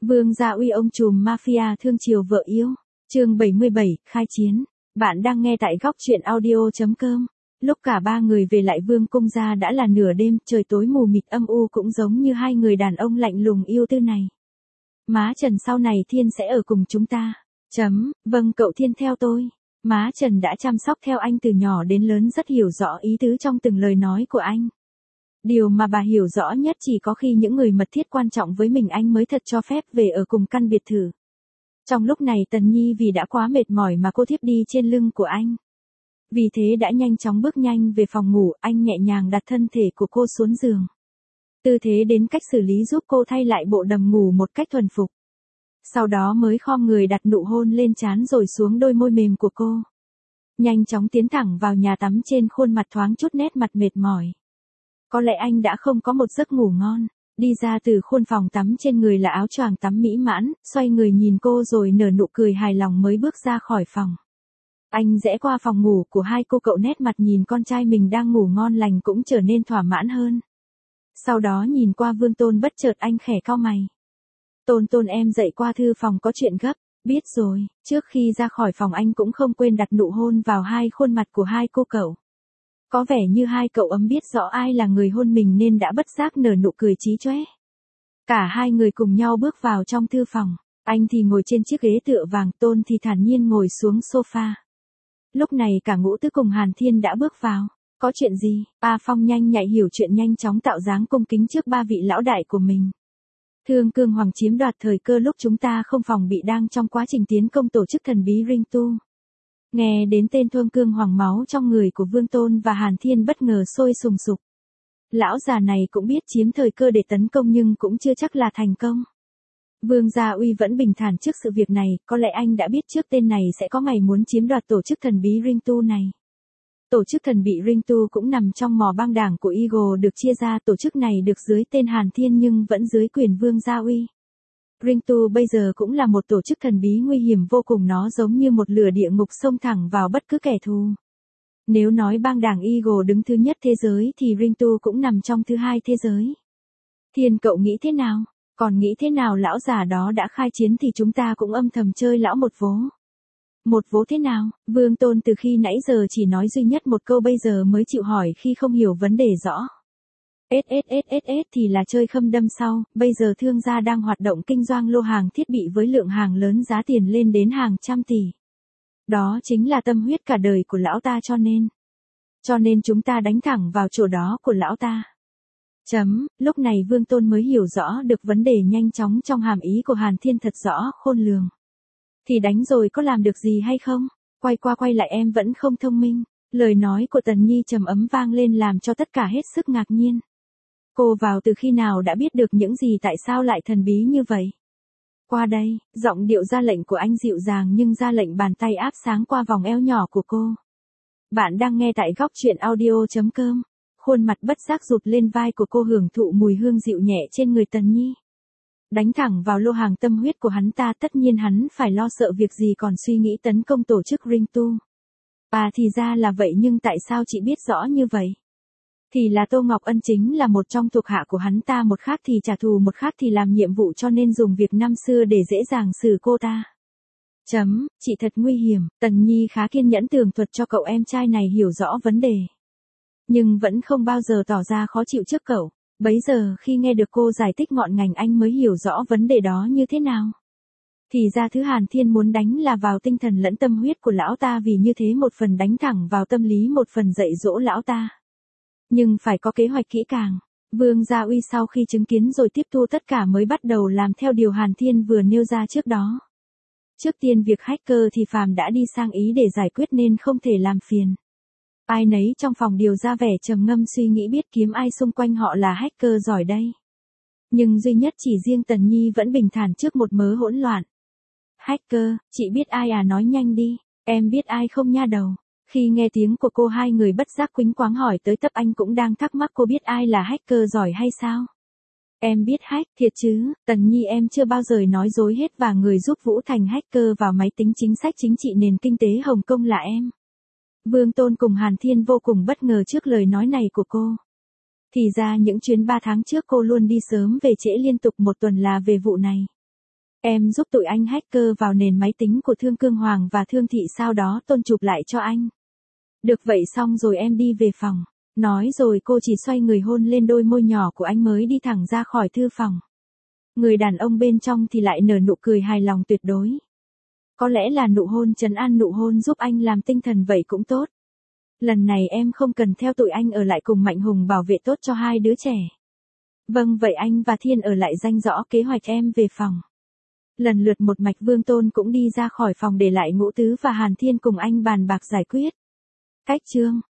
Vương Gia Uy ông trùm mafia thương chiều vợ yêu. Chương 77, khai chiến. Bạn đang nghe tại góc truyện audio.com. Lúc cả ba người về lại vương cung gia đã là nửa đêm, trời tối mù mịt âm u cũng giống như hai người đàn ông lạnh lùng yêu tư này. Má Trần sau này Thiên sẽ ở cùng chúng ta. Vâng cậu Thiên theo tôi. Má Trần đã chăm sóc theo anh từ nhỏ đến lớn, rất hiểu rõ ý tứ trong từng lời nói của anh. Điều mà bà hiểu rõ nhất chỉ có khi những người mật thiết quan trọng với mình anh mới thật cho phép về ở cùng căn biệt thự. Trong lúc này Tần Nhi vì đã quá mệt mỏi mà cô thiếp đi trên lưng của anh. Vì thế đã nhanh chóng bước nhanh về phòng ngủ, anh nhẹ nhàng đặt thân thể của cô xuống giường. Tư thế đến cách xử lý giúp cô thay lại bộ đầm ngủ một cách thuần phục. Sau đó mới khom người đặt nụ hôn lên trán rồi xuống đôi môi mềm của cô. Nhanh chóng tiến thẳng vào nhà tắm, trên khuôn mặt thoáng chút nét mặt mệt mỏi. Có lẽ anh đã không có một giấc ngủ ngon. Đi ra từ khuôn phòng tắm, trên người là áo choàng tắm mỹ mãn, xoay người nhìn cô rồi nở nụ cười hài lòng mới bước ra khỏi phòng. Anh rẽ qua phòng ngủ của hai cô cậu, nét mặt nhìn con trai mình đang ngủ ngon lành cũng trở nên thỏa mãn hơn. Sau đó nhìn qua Vương Tôn, bất chợt anh khẽ cau mày. Tôn em dậy qua thư phòng có chuyện gấp. Biết rồi. Trước khi ra khỏi phòng anh cũng không quên đặt nụ hôn vào hai khuôn mặt của hai cô cậu. Có vẻ như hai cậu ấm biết rõ ai là người hôn mình nên đã bất giác nở nụ cười chí chóe. Cả hai người cùng nhau bước vào trong thư phòng. Anh thì ngồi trên chiếc ghế tựa vàng, Tôn thì thản nhiên ngồi xuống sofa. Lúc này cả Ngũ Tứ cùng Hàn Thiên đã bước vào. Có chuyện gì? A Phong nhanh nhạy hiểu chuyện, nhanh chóng tạo dáng cung kính trước ba vị lão đại của mình. Thương Cương Hoàng chiếm đoạt thời cơ lúc chúng ta không phòng bị, đang trong quá trình tiến công tổ chức thần bí Ring Tu. Nghe đến tên Thương Cương Hoàng, máu trong người của Vương Tôn và Hàn Thiên bất ngờ sôi sùng sục. Lão già này cũng biết chiếm thời cơ để tấn công nhưng cũng chưa chắc là thành công. Vương Gia Uy vẫn bình thản trước sự việc này, có lẽ anh đã biết trước tên này sẽ có ngày muốn chiếm đoạt tổ chức thần bí Ring Tu này. Tổ chức thần bí Ring Tu cũng nằm trong mỏ băng đảng của Eagle, được chia ra. Tổ chức này được dưới tên Hàn Thiên nhưng vẫn dưới quyền Vương Gia Uy. Ring Tu bây giờ cũng là một tổ chức thần bí nguy hiểm vô cùng, nó giống như một lửa địa ngục xông thẳng vào bất cứ kẻ thù. Nếu nói bang đảng Eagle đứng thứ nhất thế giới thì Ring Tu cũng nằm trong thứ hai thế giới. Thiên cậu nghĩ thế nào? Còn nghĩ thế nào? Lão già đó đã khai chiến thì chúng ta cũng âm thầm chơi lão một vố. Một vố thế nào? Vương Tôn từ khi nãy giờ chỉ nói duy nhất một câu, bây giờ mới chịu hỏi khi không hiểu vấn đề rõ. SSSSS thì là chơi khâm đâm sau, bây giờ thương gia đang hoạt động kinh doanh lô hàng thiết bị với lượng hàng lớn, giá tiền lên đến hàng trăm tỷ. Đó chính là tâm huyết cả đời của lão ta, cho nên chúng ta đánh thẳng vào chỗ đó của lão ta. Lúc này Vương Tôn mới hiểu rõ được vấn đề nhanh chóng trong hàm ý của Hàn Thiên thật rõ khôn lường. Thì đánh rồi có làm được gì hay không? Quay qua quay lại em vẫn không thông minh. Lời nói của Tần Nhi trầm ấm vang lên làm cho tất cả hết sức ngạc nhiên. Cô vào từ khi nào đã biết được những gì, tại sao lại thần bí như vậy? Qua đây, giọng điệu ra lệnh của anh dịu dàng nhưng ra lệnh bàn tay áp sáng qua vòng eo nhỏ của cô. Bạn đang nghe tại góc truyện audio.com. Khuôn mặt bất giác rụt lên vai của cô, hưởng thụ mùi hương dịu nhẹ trên người Tần Nhi. Đánh thẳng vào lô hàng tâm huyết của hắn ta, tất nhiên hắn phải lo sợ việc gì còn suy nghĩ tấn công tổ chức Ring Tu. Thì ra là vậy, nhưng tại sao chị biết rõ như vậy? Thì là Tô Ngọc Ân chính là một trong thuộc hạ của hắn ta, một khác thì trả thù, một khác thì làm nhiệm vụ, cho nên dùng việc năm xưa để dễ dàng xử cô ta. Chị thật nguy hiểm. Tần Nhi khá kiên nhẫn tường thuật cho cậu em trai này hiểu rõ vấn đề. Nhưng vẫn không bao giờ tỏ ra khó chịu trước cậu. Bấy giờ khi nghe được cô giải thích ngọn ngành, anh mới hiểu rõ vấn đề đó như thế nào. Thì ra thứ Hàn Thiên muốn đánh là vào tinh thần lẫn tâm huyết của lão ta, vì như thế một phần đánh thẳng vào tâm lý, một phần dạy dỗ lão ta. Nhưng phải có kế hoạch kỹ càng. Vương Gia Uy sau khi chứng kiến rồi tiếp thu tất cả mới bắt đầu làm theo điều Hàn Thiên vừa nêu ra trước đó. Trước tiên việc hacker thì Phàm đã đi sang Ý để giải quyết nên không thể làm phiền. Ai nấy trong phòng điều ra vẻ trầm ngâm suy nghĩ biết kiếm ai xung quanh họ là hacker giỏi đây. Nhưng duy nhất chỉ riêng Tần Nhi vẫn bình thản trước một mớ hỗn loạn. Hacker, chị biết ai à? Nói nhanh đi. Em biết ai không nha đầu? Khi nghe tiếng của cô, hai người bất giác quýnh quáng hỏi tới tấp, anh cũng đang thắc mắc cô biết ai là hacker giỏi hay sao? Em biết hack, thiệt chứ? Tần Nhi em chưa bao giờ nói dối hết, và người giúp Vũ thành hacker vào máy tính chính sách chính trị nền kinh tế Hồng Kông là em. Vương Tôn cùng Hàn Thiên vô cùng bất ngờ trước lời nói này của cô. Thì ra những chuyến 3 tháng trước cô luôn đi sớm về trễ liên tục một tuần là về vụ này. Em giúp tụi anh hacker vào nền máy tính của Thương Cương Hoàng và Thương Thị sau đó tôn chụp lại cho anh. Được vậy xong rồi em đi về phòng. Nói rồi cô chỉ xoay người hôn lên đôi môi nhỏ của anh mới đi thẳng ra khỏi thư phòng. Người đàn ông bên trong thì lại nở nụ cười hài lòng tuyệt đối. Có lẽ là nụ hôn trấn an, nụ hôn giúp anh làm tinh thần vậy cũng tốt. Lần này em không cần theo tụi anh ở lại cùng Mạnh Hùng bảo vệ tốt cho hai đứa trẻ. Vâng vậy anh và Thiên ở lại danh rõ kế hoạch, em về phòng. Lần lượt một mạch Vương Tôn cũng đi ra khỏi phòng để lại Ngũ Tứ và Hàn Thiên cùng anh bàn bạc giải quyết. Cách chương